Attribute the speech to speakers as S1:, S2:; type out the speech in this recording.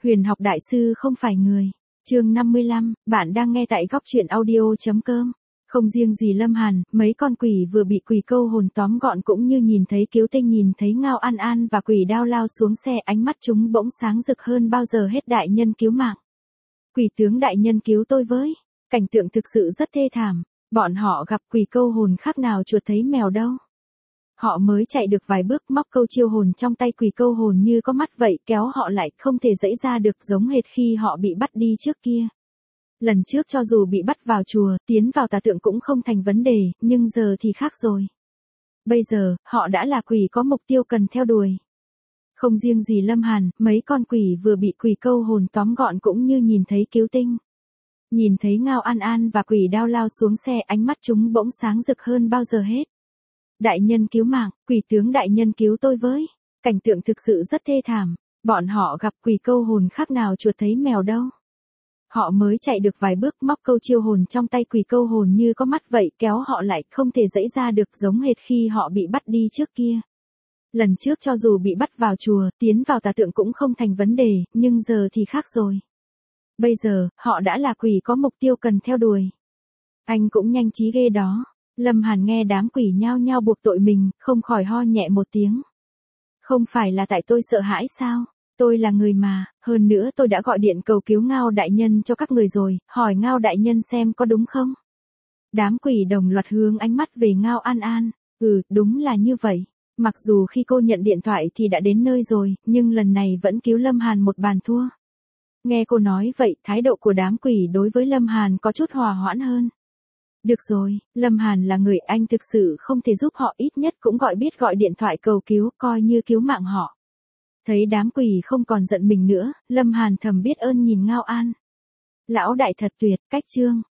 S1: Huyền học đại sư không phải người. Chương 55, bạn đang nghe tại góc truyện audio.com. Không riêng gì Lâm Hàn, mấy con quỷ vừa bị quỷ câu hồn tóm gọn cũng như nhìn thấy Kiếu Tinh nhìn thấy Ngao An An và quỷ đao lao xuống xe, ánh mắt chúng bỗng sáng rực hơn bao giờ hết. Đại nhân cứu mạng. Quỷ tướng đại nhân cứu tôi với. Cảnh tượng thực sự rất thê thảm. Bọn họ gặp quỷ câu hồn khác nào chuột thấy mèo đâu. Họ mới chạy được vài bước móc câu chiêu hồn trong tay quỷ câu hồn như có mắt vậy, kéo họ lại không thể giãy ra được, giống hệt khi họ bị bắt đi trước kia. Lần trước cho dù bị bắt vào chùa, tiến vào tà tượng cũng không thành vấn đề, nhưng giờ thì khác rồi. Bây giờ, họ đã là quỷ có mục tiêu cần theo đuổi. Không riêng gì Lâm Hàn, mấy con quỷ vừa bị quỷ câu hồn tóm gọn cũng như nhìn thấy Kiếu Tinh. Nhìn thấy Ngao An An và quỷ đao lao xuống xe, ánh mắt chúng bỗng sáng rực hơn bao giờ hết. Đại nhân cứu mạng, quỷ tướng đại nhân cứu tôi với. Cảnh tượng thực sự rất thê thảm. Bọn họ gặp quỷ câu hồn khác nào chuột thấy mèo đâu. Họ mới chạy được vài bước móc câu chiêu hồn trong tay quỷ câu hồn như có mắt vậy, kéo họ lại không thể giãy ra được, giống hệt khi họ bị bắt đi trước kia. Lần trước cho dù bị bắt vào chùa, tiến vào tà tượng cũng không thành vấn đề, nhưng giờ thì khác rồi. Bây giờ, họ đã là quỷ có mục tiêu cần theo đuổi. Anh cũng nhanh trí ghê đó. Lâm Hàn nghe đám quỷ nhao nhao buộc tội mình, không khỏi ho nhẹ một tiếng. Không phải là tại tôi sợ hãi sao? Tôi là người mà, hơn nữa tôi đã gọi điện cầu cứu Ngao đại nhân cho các người rồi, hỏi Ngao đại nhân xem có đúng không? Đám quỷ đồng loạt hướng ánh mắt về Ngao An An. Đúng là như vậy. Mặc dù khi cô nhận điện thoại thì đã đến nơi rồi, nhưng lần này vẫn cứu Lâm Hàn một bàn thua. Nghe cô nói vậy, thái độ của đám quỷ đối với Lâm Hàn có chút hòa hoãn hơn. Được rồi, Lâm Hàn là người anh thực sự không thể giúp họ, ít nhất cũng biết gọi điện thoại cầu cứu, coi như cứu mạng họ. Thấy đám quỷ không còn giận mình nữa, Lâm Hàn thầm biết ơn nhìn Ngao An. Lão đại thật tuyệt, cách chương.